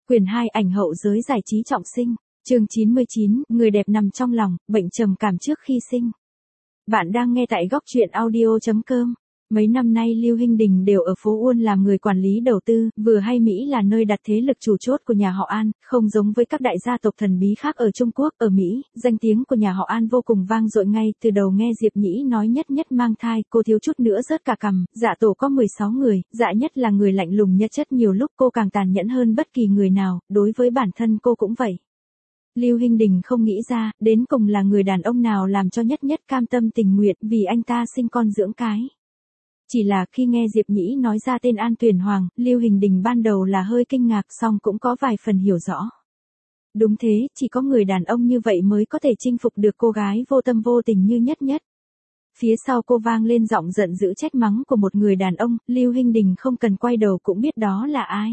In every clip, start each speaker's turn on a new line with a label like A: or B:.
A: Quyền 2 ảnh hậu giới giải trí trọng sinh. Chương 99, người đẹp nằm trong lòng, bệnh trầm cảm trước khi sinh. Bạn đang nghe tại góc truyện audio.com. Mấy năm nay Lưu Hinh Đình đều ở phố Uôn làm người quản lý đầu tư, vừa hay Mỹ là nơi đặt thế lực chủ chốt của nhà họ An, không giống với các đại gia tộc thần bí khác ở Trung Quốc, ở Mỹ, danh tiếng của nhà họ An vô cùng vang dội ngay từ đầu nghe Diệp Nhĩ nói nhất nhất mang thai, cô thiếu chút nữa rớt cả cằm, dạ tổ có 16 người, dạ nhất là người lạnh lùng nhất chất nhiều lúc cô càng tàn nhẫn hơn bất kỳ người nào, đối với bản thân cô cũng vậy. Lưu Hinh Đình không nghĩ ra, đến cùng là người đàn ông nào làm cho nhất nhất cam tâm tình nguyện vì anh ta sinh con dưỡng cái. Chỉ là khi nghe Diệp Nhĩ nói ra tên An Tuyền Hoàng, Lưu Hinh Đình ban đầu là hơi kinh ngạc song cũng có vài phần hiểu rõ. Đúng thế, chỉ có người đàn ông như vậy mới có thể chinh phục được cô gái vô tâm vô tình như nhất nhất. Phía sau cô vang lên giọng giận dữ trách mắng của một người đàn ông, Lưu Hinh Đình không cần quay đầu cũng biết đó là ai.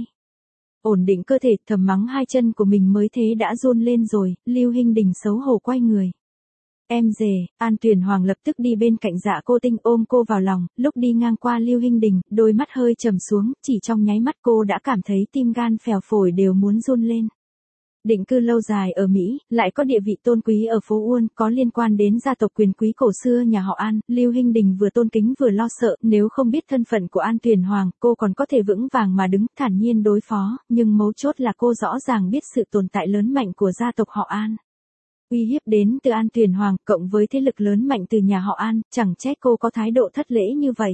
A: Ổn định cơ thể, thầm mắng hai chân của mình mới thế đã run lên rồi, Lưu Hinh Đình xấu hổ quay người. Em dề, An Tuyền Hoàng lập tức đi bên cạnh Dạ Cô Tinh ôm cô vào lòng, lúc đi ngang qua Lưu Hinh Đình, đôi mắt hơi trầm xuống, chỉ trong nháy mắt cô đã cảm thấy tim gan phèo phổi đều muốn run lên. Định cư lâu dài ở Mỹ, lại có địa vị tôn quý ở phố Uôn, có liên quan đến gia tộc quyền quý cổ xưa nhà họ An, Lưu Hinh Đình vừa tôn kính vừa lo sợ, nếu không biết thân phận của An Tuyền Hoàng, cô còn có thể vững vàng mà đứng, thản nhiên đối phó, nhưng mấu chốt là cô rõ ràng biết sự tồn tại lớn mạnh của gia tộc họ An. Uy hiếp đến từ An Tuyền Hoàng, cộng với thế lực lớn mạnh từ nhà họ An, chẳng trách cô có thái độ thất lễ như vậy.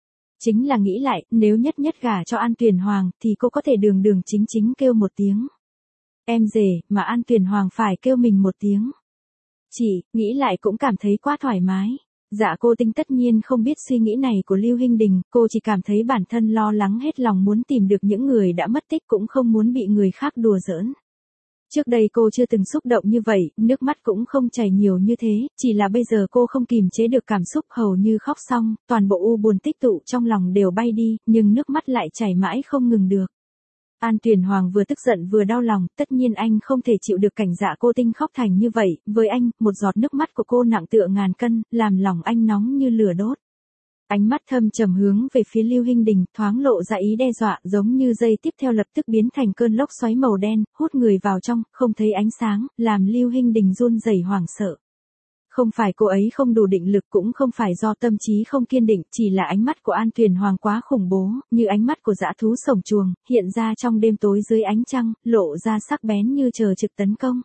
A: Chính là nghĩ lại, nếu nhất nhất gả cho An Tuyền Hoàng, thì cô có thể đường đường chính chính kêu một tiếng em rể, mà An Tuyền Hoàng phải kêu mình một tiếng chị, nghĩ lại cũng cảm thấy quá thoải mái. Dạ Cô Tinh tất nhiên không biết suy nghĩ này của Lưu Hinh Đình, cô chỉ cảm thấy bản thân lo lắng hết lòng muốn tìm được những người đã mất tích cũng không muốn bị người khác đùa giỡn. Trước đây cô chưa từng xúc động như vậy, nước mắt cũng không chảy nhiều như thế, chỉ là bây giờ cô không kìm chế được cảm xúc hầu như khóc xong, toàn bộ u buồn tích tụ trong lòng đều bay đi, nhưng nước mắt lại chảy mãi không ngừng được. An Tuyền Hoàng vừa tức giận vừa đau lòng, tất nhiên anh không thể chịu được cảnh Dạ Cô Tinh khóc thành như vậy, với anh, một giọt nước mắt của cô nặng tựa ngàn cân, làm lòng anh nóng như lửa đốt. Ánh mắt thâm trầm hướng về phía Lưu Hinh Đình, thoáng lộ ra ý đe dọa, giống như giây tiếp theo lập tức biến thành cơn lốc xoáy màu đen, hút người vào trong, không thấy ánh sáng, làm Lưu Hinh Đình run rẩy hoảng sợ. Không phải cô ấy không đủ định lực, cũng không phải do tâm trí không kiên định, chỉ là ánh mắt của An Tuyền Hoàng quá khủng bố, như ánh mắt của dã thú sổng chuồng, hiện ra trong đêm tối dưới ánh trăng, lộ ra sắc bén như chờ trực tấn công.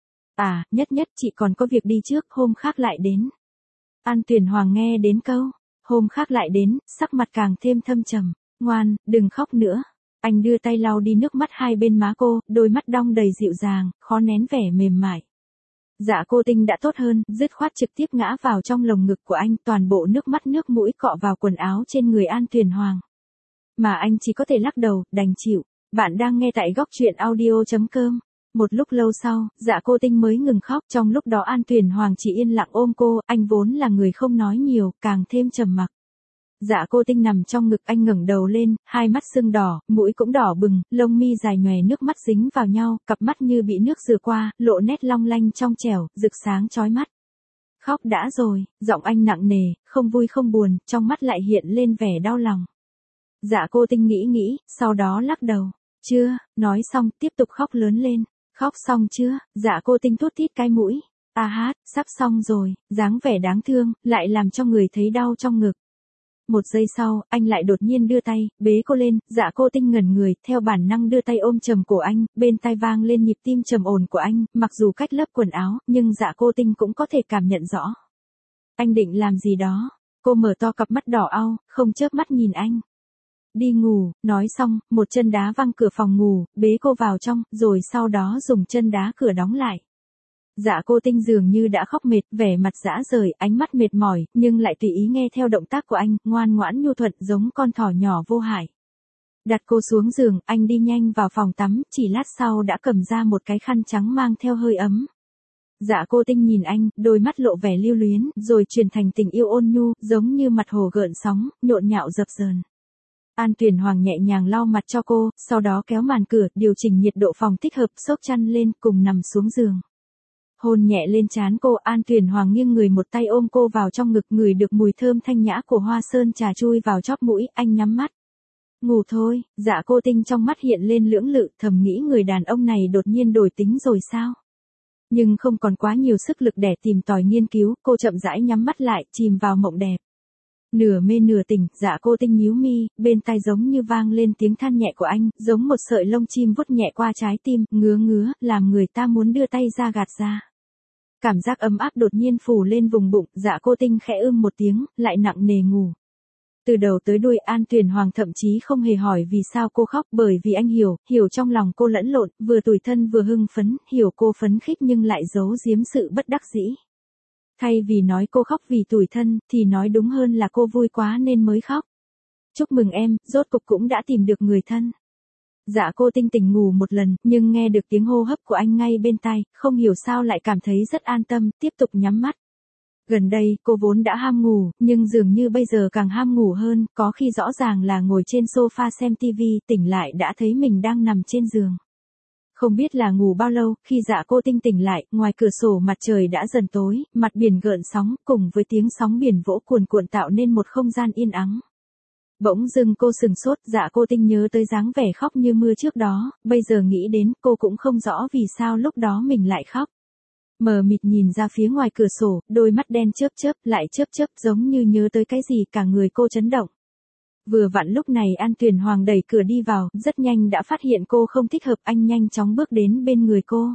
A: À, nhất nhất chị còn có việc đi trước, hôm khác lại đến. An Tuyền Hoàng nghe đến câu hôm khác lại đến, sắc mặt càng thêm thâm trầm. Ngoan, đừng khóc nữa. Anh đưa tay lau đi nước mắt hai bên má cô, đôi mắt đong đầy dịu dàng, khó nén vẻ mềm mại. Dạ Cô Tinh đã tốt hơn, dứt khoát trực tiếp ngã vào trong lồng ngực của anh, toàn bộ nước mắt nước mũi cọ vào quần áo trên người An Tuyền Hoàng. Mà anh chỉ có thể lắc đầu, đành chịu. Bạn đang nghe tại góc truyện audio.com. Một lúc lâu sau, Dạ Cô Tinh mới ngừng khóc, trong lúc đó An Tuyền Hoàng chỉ yên lặng ôm cô, anh vốn là người không nói nhiều, càng thêm trầm mặc. Dạ Cô Tinh nằm trong ngực anh ngẩng đầu lên, hai mắt sưng đỏ, mũi cũng đỏ bừng, lông mi dài nhòe nước mắt dính vào nhau, cặp mắt như bị nước rửa qua, lộ nét long lanh trong trẻo, rực sáng chói mắt. Khóc đã rồi, giọng anh nặng nề, không vui không buồn, trong mắt lại hiện lên vẻ đau lòng. Dạ Cô Tinh nghĩ, sau đó lắc đầu. Chưa, nói xong, tiếp tục khóc lớn lên. Khóc xong chưa? Dạ Cô Tinh thút thít cái mũi. À hát, sắp xong rồi, dáng vẻ đáng thương, lại làm cho người thấy đau trong ngực. Một giây sau, anh lại đột nhiên đưa tay, bế cô lên, Dạ Cô Tinh ngẩn người, theo bản năng đưa tay ôm chầm cổ anh, bên tai vang lên nhịp tim trầm ổn của anh, mặc dù cách lớp quần áo, nhưng Dạ Cô Tinh cũng có thể cảm nhận rõ. Anh định làm gì đó? Cô mở to cặp mắt đỏ au, không chớp mắt nhìn anh. Đi ngủ, nói xong, một chân đá văng cửa phòng ngủ, bế cô vào trong, rồi sau đó dùng chân đá cửa đóng lại. Dạ Cô Tinh dường như đã khóc mệt, vẻ mặt rã rời, ánh mắt mệt mỏi, nhưng lại tùy ý nghe theo động tác của anh, ngoan ngoãn nhu thuận giống con thỏ nhỏ vô hại. Đặt cô xuống giường, anh đi nhanh vào phòng tắm, chỉ lát sau đã cầm ra một cái khăn trắng mang theo hơi ấm. Dạ Cô Tinh nhìn anh, đôi mắt lộ vẻ lưu luyến, rồi chuyển thành tình yêu ôn nhu, giống như mặt hồ gợn sóng, nhộn nhạo dập dờn. An Tuyền Hoàng nhẹ nhàng lau mặt cho cô, sau đó kéo màn cửa, điều chỉnh nhiệt độ phòng thích hợp, xốc chăn lên, cùng nằm xuống giường. Hôn nhẹ lên trán cô, An Tuyền Hoàng nghiêng người một tay ôm cô vào trong ngực, ngửi được mùi thơm thanh nhã của hoa sơn trà chui vào chóp mũi, anh nhắm mắt. Ngủ thôi, Dạ Cô Tinh trong mắt hiện lên lưỡng lự, thầm nghĩ người đàn ông này đột nhiên đổi tính rồi sao? Nhưng không còn quá nhiều sức lực để tìm tòi nghiên cứu, cô chậm rãi nhắm mắt lại, chìm vào mộng đẹp. Nửa mê nửa tỉnh, Dạ Cô Tinh nhíu mi, bên tai giống như vang lên tiếng than nhẹ của anh, giống một sợi lông chim vuốt nhẹ qua trái tim, ngứa ngứa, làm người ta muốn đưa tay ra gạt ra. Cảm giác ấm áp đột nhiên phủ lên vùng bụng, Dạ Cô Tinh khẽ một tiếng, lại nặng nề ngủ. Từ đầu tới đuôi An Tuyền Hoàng thậm chí không hề hỏi vì sao cô khóc, bởi vì anh hiểu trong lòng cô lẫn lộn, vừa tủi thân vừa hưng phấn, hiểu cô phấn khích nhưng lại giấu giếm sự bất đắc dĩ. Thay vì nói cô khóc vì tủi thân, thì nói đúng hơn là cô vui quá nên mới khóc. Chúc mừng em, rốt cục cũng đã tìm được người thân. Dạ Cô Tinh tỉnh ngủ một lần, nhưng nghe được tiếng hô hấp của anh ngay bên tai, không hiểu sao lại cảm thấy rất an tâm, tiếp tục nhắm mắt. Gần đây, cô vốn đã ham ngủ, nhưng dường như bây giờ càng ham ngủ hơn, có khi rõ ràng là ngồi trên sofa xem TV, tỉnh lại đã thấy mình đang nằm trên giường. Không biết là ngủ bao lâu, khi Dạ Cô Tinh tỉnh lại, ngoài cửa sổ mặt trời đã dần tối, mặt biển gợn sóng, cùng với tiếng sóng biển vỗ cuồn cuộn tạo nên một không gian yên ắng. Bỗng dưng cô sừng sốt, Dạ Cô Tinh nhớ tới dáng vẻ khóc như mưa trước đó, bây giờ nghĩ đến, cô cũng không rõ vì sao lúc đó mình lại khóc. Mờ mịt nhìn ra phía ngoài cửa sổ, đôi mắt đen chớp lại chớp giống như nhớ tới cái gì, cả người cô chấn động. Vừa vặn lúc này An Tuyền Hoàng đẩy cửa đi vào, rất nhanh đã phát hiện cô không thích hợp, anh nhanh chóng bước đến bên người cô.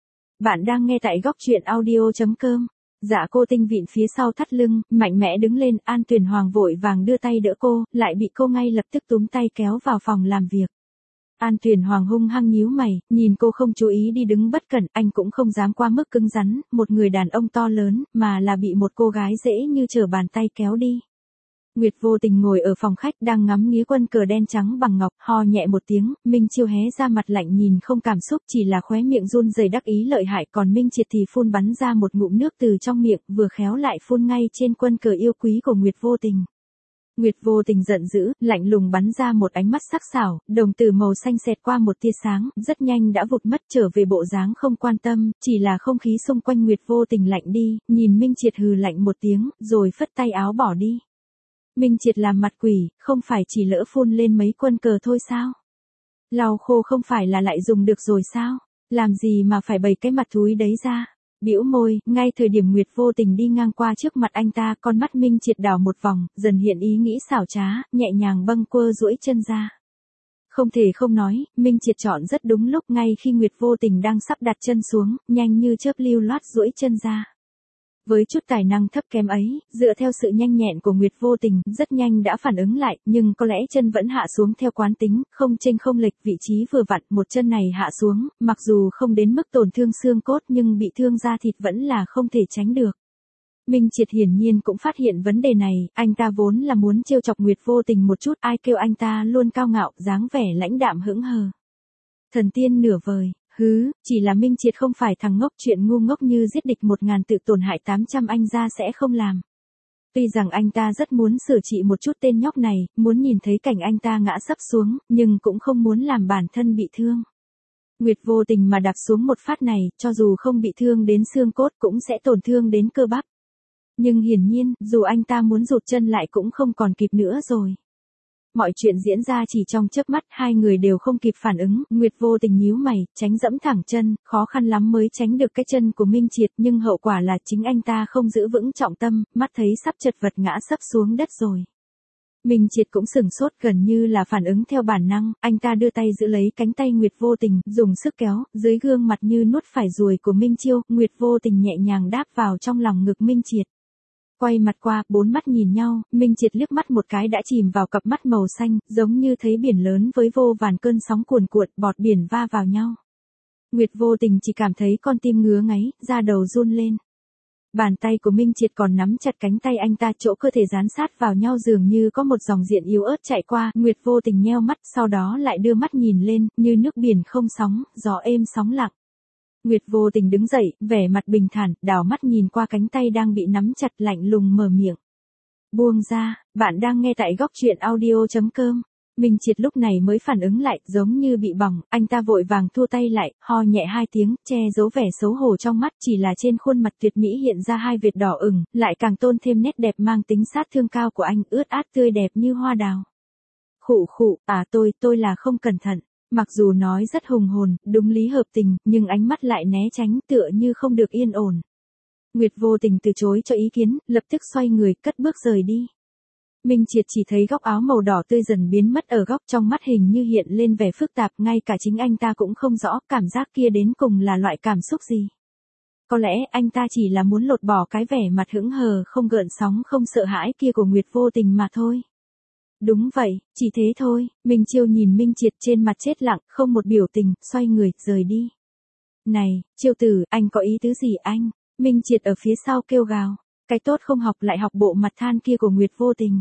A: Bạn đang nghe tại góc truyện audio.com. Dạ Cô Tinh vịn phía sau thắt lưng, mạnh mẽ đứng lên, An Tuyền Hoàng vội vàng đưa tay đỡ cô, lại bị cô ngay lập tức túm tay kéo vào phòng làm việc. An Tuyền Hoàng hung hăng nhíu mày, nhìn cô không chú ý đi đứng bất cẩn, anh cũng không dám qua mức cứng rắn, một người đàn ông to lớn, mà là bị một cô gái dễ như trở bàn tay kéo đi. Nguyệt Vô Tình ngồi ở phòng khách đang ngắm nghía quân cờ đen trắng bằng ngọc, ho nhẹ một tiếng, Minh Chiêu hé ra mặt lạnh nhìn không cảm xúc, chỉ là khóe miệng run rẩy đắc ý lợi hại, còn Minh Triệt thì phun bắn ra một ngụm nước từ trong miệng, vừa khéo lại phun ngay trên quân cờ yêu quý của Nguyệt Vô Tình. Nguyệt Vô Tình giận dữ, lạnh lùng bắn ra một ánh mắt sắc sảo, đồng tử màu xanh xẹt qua một tia sáng, rất nhanh đã vụt mất trở về bộ dáng không quan tâm, chỉ là không khí xung quanh Nguyệt Vô Tình lạnh đi, nhìn Minh Triệt hừ lạnh một tiếng, rồi phất tay áo bỏ đi. Minh Triệt làm mặt quỷ, không phải chỉ lỡ phun lên mấy quân cờ thôi sao? Lau khô không phải là lại dùng được rồi sao? Làm gì mà phải bày cái mặt thúi đấy ra? Bĩu môi, ngay thời điểm Nguyệt Vô Tình đi ngang qua trước mặt anh ta, con mắt Minh Triệt đảo một vòng, dần hiện ý nghĩ xảo trá, nhẹ nhàng bâng quơ duỗi chân ra. Không thể không nói, Minh Triệt chọn rất đúng lúc, ngay khi Nguyệt Vô Tình đang sắp đặt chân xuống, nhanh như chớp lưu loát duỗi chân ra. Với chút tài năng thấp kém ấy, dựa theo sự nhanh nhẹn của Nguyệt Vô Tình, rất nhanh đã phản ứng lại, nhưng có lẽ chân vẫn hạ xuống theo quán tính, không chênh không lệch, vị trí vừa vặn, một chân này hạ xuống, mặc dù không đến mức tổn thương xương cốt nhưng bị thương da thịt vẫn là không thể tránh được. Minh Triệt hiển nhiên cũng phát hiện vấn đề này, anh ta vốn là muốn trêu chọc Nguyệt Vô Tình một chút, ai kêu anh ta luôn cao ngạo, dáng vẻ lãnh đạm hững hờ. Thần tiên nửa vời. Hứ, chỉ là Minh Triệt không phải thằng ngốc, chuyện ngu ngốc như giết địch 1000 tự tổn hại 800 anh ra sẽ không làm. Tuy rằng anh ta rất muốn sửa trị một chút tên nhóc này, muốn nhìn thấy cảnh anh ta ngã sấp xuống, nhưng cũng không muốn làm bản thân bị thương. Nguyệt Vô Tình mà đạp xuống một phát này, cho dù không bị thương đến xương cốt cũng sẽ tổn thương đến cơ bắp. Nhưng hiển nhiên, dù anh ta muốn rụt chân lại cũng không còn kịp nữa rồi. Mọi chuyện diễn ra chỉ trong chớp mắt, hai người đều không kịp phản ứng, Nguyệt Vô Tình nhíu mày, tránh dẫm thẳng chân, khó khăn lắm mới tránh được cái chân của Minh Triệt, nhưng hậu quả là chính anh ta không giữ vững trọng tâm, mắt thấy sắp chật vật ngã sấp xuống đất rồi. Minh Triệt cũng sửng sốt, gần như là phản ứng theo bản năng, anh ta đưa tay giữ lấy cánh tay Nguyệt Vô Tình, dùng sức kéo, dưới gương mặt như nuốt phải ruồi của Minh Chiêu, Nguyệt Vô Tình nhẹ nhàng đáp vào trong lòng ngực Minh Triệt. Quay mặt qua, bốn mắt nhìn nhau, Minh Triệt liếc mắt một cái đã chìm vào cặp mắt màu xanh, giống như thấy biển lớn với vô vàn cơn sóng cuồn cuộn, bọt biển va vào nhau. Nguyệt Vô Tình chỉ cảm thấy con tim ngứa ngáy, da đầu run lên. Bàn tay của Minh Triệt còn nắm chặt cánh tay anh ta, chỗ cơ thể dán sát vào nhau dường như có một dòng điện yếu ớt chạy qua, Nguyệt Vô Tình nheo mắt, sau đó lại đưa mắt nhìn lên, như nước biển không sóng, gió êm sóng lặng. Nguyệt Vô Tình đứng dậy, vẻ mặt bình thản, đảo mắt nhìn qua cánh tay đang bị nắm chặt, lạnh lùng mở miệng. Buông ra, bạn đang nghe tại góc truyện audio.com. Minh Triệt lúc này mới phản ứng lại, giống như bị bỏng, anh ta vội vàng thua tay lại, ho nhẹ hai tiếng, che giấu vẻ xấu hổ trong mắt, chỉ là trên khuôn mặt tuyệt mỹ hiện ra hai vệt đỏ ửng, lại càng tôn thêm nét đẹp mang tính sát thương cao của anh, ướt át tươi đẹp như hoa đào. Khụ khụ, tôi là không cẩn thận. Mặc dù nói rất hùng hồn, đúng lý hợp tình, nhưng ánh mắt lại né tránh tựa như không được yên ổn. Nguyệt vô tình từ chối cho ý kiến, lập tức xoay người, cất bước rời đi. Minh Triệt chỉ thấy góc áo màu đỏ tươi dần biến mất ở góc trong mắt hình như hiện lên vẻ phức tạp, ngay cả chính anh ta cũng không rõ cảm giác kia đến cùng là loại cảm xúc gì. Có lẽ anh ta chỉ là muốn lột bỏ cái vẻ mặt hững hờ không gợn sóng không sợ hãi kia của Nguyệt vô tình mà thôi. Đúng vậy, chỉ thế thôi. Minh Chiêu nhìn Minh Triệt trên mặt chết lặng, không một biểu tình, xoay người, rời đi. Này, Chiêu tử, anh có ý tứ gì anh? Minh Triệt ở phía sau kêu gào. Cái tốt không học lại học bộ mặt than kia của Nguyệt vô tình.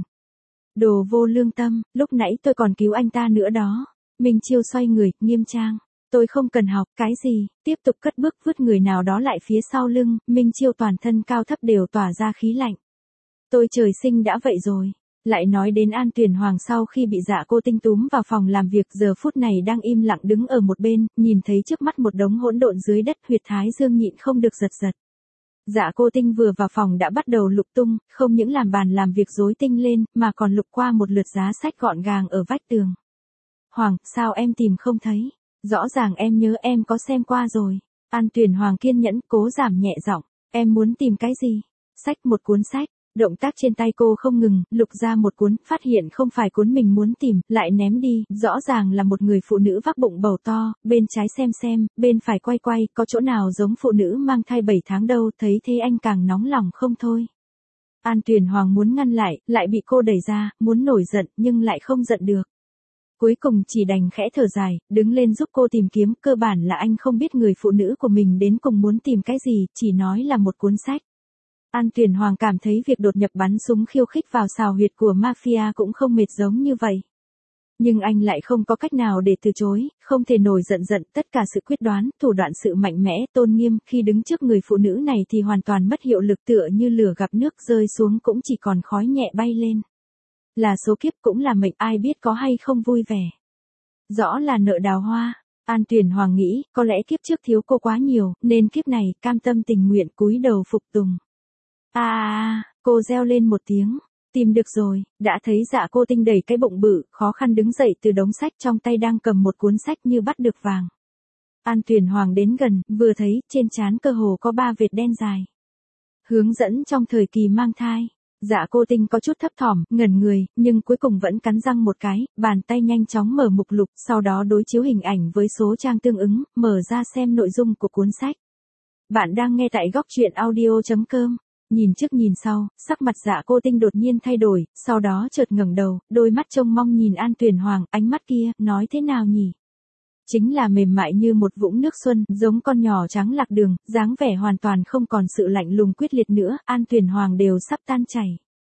A: Đồ vô lương tâm, lúc nãy tôi còn cứu anh ta nữa đó. Minh Chiêu xoay người, nghiêm trang. Tôi không cần học, cái gì? Tiếp tục cất bước vứt người nào đó lại phía sau lưng, Minh Chiêu toàn thân cao thấp đều tỏa ra khí lạnh. Tôi trời sinh đã vậy rồi. Lại nói đến An Tuyền Hoàng sau khi bị Dạ Cô Tinh túm vào phòng làm việc giờ phút này đang im lặng đứng ở một bên, nhìn thấy trước mắt một đống hỗn độn dưới đất, huyệt thái dương nhịn không được giật giật. Dạ Cô Tinh vừa vào phòng đã bắt đầu lục tung, không những làm bàn làm việc rối tinh lên, mà còn lục qua một lượt giá sách gọn gàng ở vách tường. Hoàng, sao em tìm không thấy? Rõ ràng em nhớ em có xem qua rồi. An Tuyền Hoàng kiên nhẫn cố giảm nhẹ giọng. Em muốn tìm cái gì? Sách, một cuốn sách. Động tác trên tay cô không ngừng, lục ra một cuốn, phát hiện không phải cuốn mình muốn tìm, lại ném đi, rõ ràng là một người phụ nữ vác bụng bầu to, bên trái xem, bên phải quay, có chỗ nào giống phụ nữ mang thai 7 tháng đâu, thấy thế anh càng nóng lòng không thôi. An Tuyền Hoàng muốn ngăn lại bị cô đẩy ra, muốn nổi giận, nhưng lại không giận được. Cuối cùng chỉ đành khẽ thở dài, đứng lên giúp cô tìm kiếm, cơ bản là anh không biết người phụ nữ của mình đến cùng muốn tìm cái gì, chỉ nói là một cuốn sách. An Tuyền Hoàng cảm thấy việc đột nhập bắn súng khiêu khích vào xào huyệt của mafia cũng không mệt giống như vậy. Nhưng anh lại không có cách nào để từ chối, không thể nổi giận, tất cả sự quyết đoán, thủ đoạn sự mạnh mẽ, tôn nghiêm, khi đứng trước người phụ nữ này thì hoàn toàn mất hiệu lực tựa như lửa gặp nước rơi xuống cũng chỉ còn khói nhẹ bay lên. Là số kiếp cũng là mệnh, ai biết có hay không vui vẻ. Rõ là nợ đào hoa. An Tuyền Hoàng nghĩ, có lẽ kiếp trước thiếu cô quá nhiều, nên kiếp này cam tâm tình nguyện cúi đầu phục tùng. Cô reo lên một tiếng. Tìm được rồi, đã thấy Dạ Cô Tinh đẩy cái bụng bự, khó khăn đứng dậy từ đống sách trong tay đang cầm một cuốn sách như bắt được vàng. An Tuyền Hoàng đến gần, vừa thấy, trên trán cơ hồ có 3 vệt đen dài. Hướng dẫn trong thời kỳ mang thai. Dạ Cô Tinh có chút thấp thỏm, ngẩn người, nhưng cuối cùng vẫn cắn răng một cái, bàn tay nhanh chóng mở mục lục, sau đó đối chiếu hình ảnh với số trang tương ứng, mở ra xem nội dung của cuốn sách. Bạn đang nghe tại góc truyện audio.com. Nhìn trước nhìn sau, sắc mặt Dạ Cô Tinh đột nhiên thay đổi, sau đó chợt ngẩng đầu, đôi mắt trông mong nhìn An Tuyền Hoàng, ánh mắt kia, nói thế nào nhỉ? Chính là mềm mại như một vũng nước xuân, giống con nhỏ trắng lạc đường, dáng vẻ hoàn toàn không còn sự lạnh lùng quyết liệt nữa, An Tuyền Hoàng đều sắp tan chảy.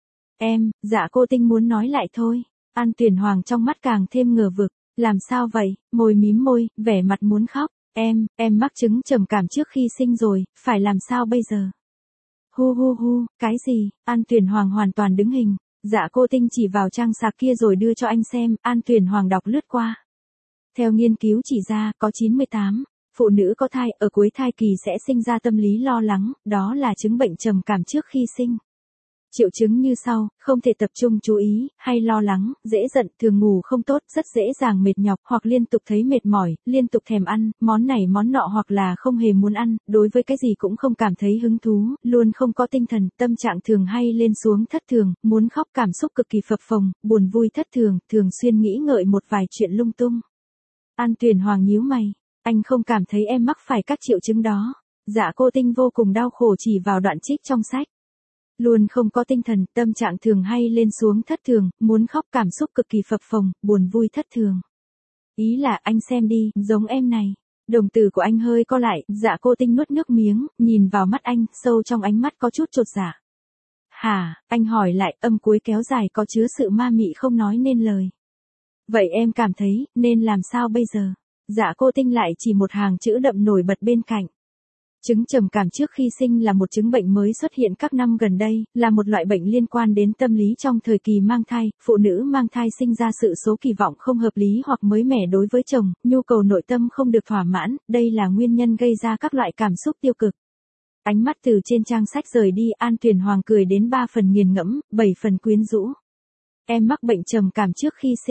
A: Dạ Cô Tinh muốn nói lại thôi. An Tuyền Hoàng trong mắt càng thêm ngờ vực, làm sao vậy, mím môi, vẻ mặt muốn khóc, em mắc chứng trầm cảm trước khi sinh rồi, phải làm sao bây giờ? Hu, cái gì? An Tuyền Hoàng hoàn toàn đứng hình. Dạ Cô Tinh chỉ vào trang sạc kia rồi đưa cho anh xem, An Tuyền Hoàng đọc lướt qua. Theo nghiên cứu chỉ ra, có 98 phụ nữ có thai ở cuối thai kỳ sẽ sinh ra tâm lý lo lắng, đó là chứng bệnh trầm cảm trước khi sinh. Triệu chứng như sau, không thể tập trung chú ý, hay lo lắng, dễ giận, thường ngủ không tốt, rất dễ dàng mệt nhọc, hoặc liên tục thấy mệt mỏi, liên tục thèm ăn, món này món nọ hoặc là không hề muốn ăn, đối với cái gì cũng không cảm thấy hứng thú, luôn không có tinh thần, tâm trạng thường hay lên xuống thất thường, muốn khóc, cảm xúc cực kỳ phập phồng, buồn vui thất thường, thường xuyên nghĩ ngợi một vài chuyện lung tung. An Tuyền Hoàng nhíu mày, anh không cảm thấy em mắc phải các triệu chứng đó. Dạ Cô Tinh vô cùng đau khổ chỉ vào đoạn trích trong sách. Luôn không có tinh thần, tâm trạng thường hay lên xuống thất thường, muốn khóc, cảm xúc cực kỳ phập phồng, buồn vui thất thường. Ý là anh xem đi, giống em này. Đồng tử của anh hơi co lại, Dạ Cô Tinh nuốt nước miếng, nhìn vào mắt anh, sâu trong ánh mắt có chút chột dạ. Hả, anh hỏi lại, âm cuối kéo dài có chứa sự ma mị không nói nên lời. Vậy em cảm thấy, nên làm sao bây giờ? Dạ Cô Tinh lại chỉ một hàng chữ đậm nổi bật bên cạnh. Chứng trầm cảm trước khi sinh là một chứng bệnh mới xuất hiện các năm gần đây, là một loại bệnh liên quan đến tâm lý trong thời kỳ mang thai, phụ nữ mang thai sinh ra sự số kỳ vọng không hợp lý hoặc mới mẻ đối với chồng, nhu cầu nội tâm không được thỏa mãn, đây là nguyên nhân gây ra các loại cảm xúc tiêu cực. Ánh mắt từ trên trang sách rời đi, An Tuyền Hoàng cười đến 3 phần nghiền ngẫm, 7 phần quyến rũ. Em mắc bệnh trầm cảm trước khi sinh.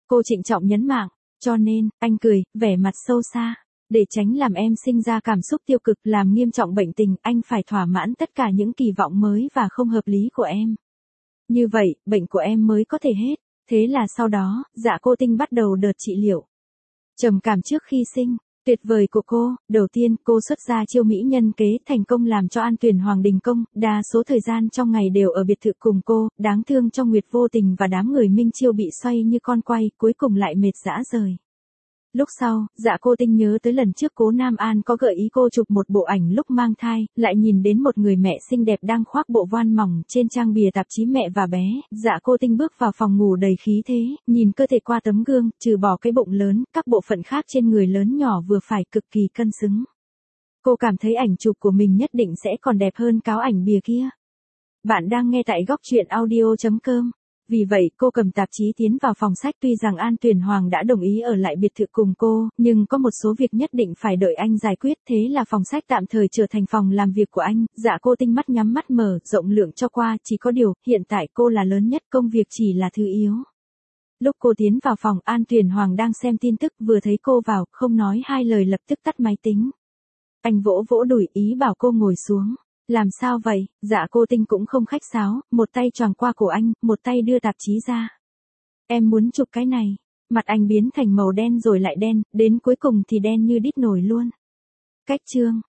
A: Cô trịnh trọng nhấn mạnh, cho nên, anh cười, vẻ mặt sâu xa. Để tránh làm em sinh ra cảm xúc tiêu cực làm nghiêm trọng bệnh tình, anh phải thỏa mãn tất cả những kỳ vọng mới và không hợp lý của em. Như vậy, bệnh của em mới có thể hết. Thế là sau đó, Dạ Cô Tinh bắt đầu đợt trị liệu. Trầm cảm trước khi sinh. Tuyệt vời của cô, đầu tiên cô xuất ra chiêu mỹ nhân kế thành công làm cho An Tuyền Hoàng đình công, đa số thời gian trong ngày đều ở biệt thự cùng cô, đáng thương trong Nguyệt Vô Tình và đám người Minh Chiêu bị xoay như con quay, cuối cùng lại mệt rã rời. Lúc sau, Dạ Cô Tinh nhớ tới lần trước Cố Nam An có gợi ý cô chụp một bộ ảnh lúc mang thai, lại nhìn đến một người mẹ xinh đẹp đang khoác bộ voan mỏng trên trang bìa tạp chí Mẹ và Bé. Dạ Cô Tinh bước vào phòng ngủ đầy khí thế, nhìn cơ thể qua tấm gương, trừ bỏ cái bụng lớn, các bộ phận khác trên người lớn nhỏ vừa phải, cực kỳ cân xứng. Cô cảm thấy ảnh chụp của mình nhất định sẽ còn đẹp hơn cáo ảnh bìa kia. Bạn đang nghe tại góc truyện audio.com. Vì vậy, cô cầm tạp chí tiến vào phòng sách, tuy rằng An Tuyền Hoàng đã đồng ý ở lại biệt thự cùng cô, nhưng có một số việc nhất định phải đợi anh giải quyết, thế là phòng sách tạm thời trở thành phòng làm việc của anh. Dạ Cô Tinh mắt nhắm mắt mở, rộng lượng cho qua, chỉ có điều, hiện tại cô là lớn nhất, công việc chỉ là thứ yếu. Lúc cô tiến vào phòng, An Tuyền Hoàng đang xem tin tức, vừa thấy cô vào, không nói hai lời lập tức tắt máy tính. Anh vỗ vỗ đùi, ý bảo cô ngồi xuống. Làm sao vậy? Dạ Cô Tinh cũng không khách sáo, một tay choàng qua cổ anh, một tay đưa tạp chí ra. Em muốn chụp cái này. Mặt anh biến thành màu đen rồi lại đen, đến cuối cùng thì đen như đít nổi luôn. Cách chương.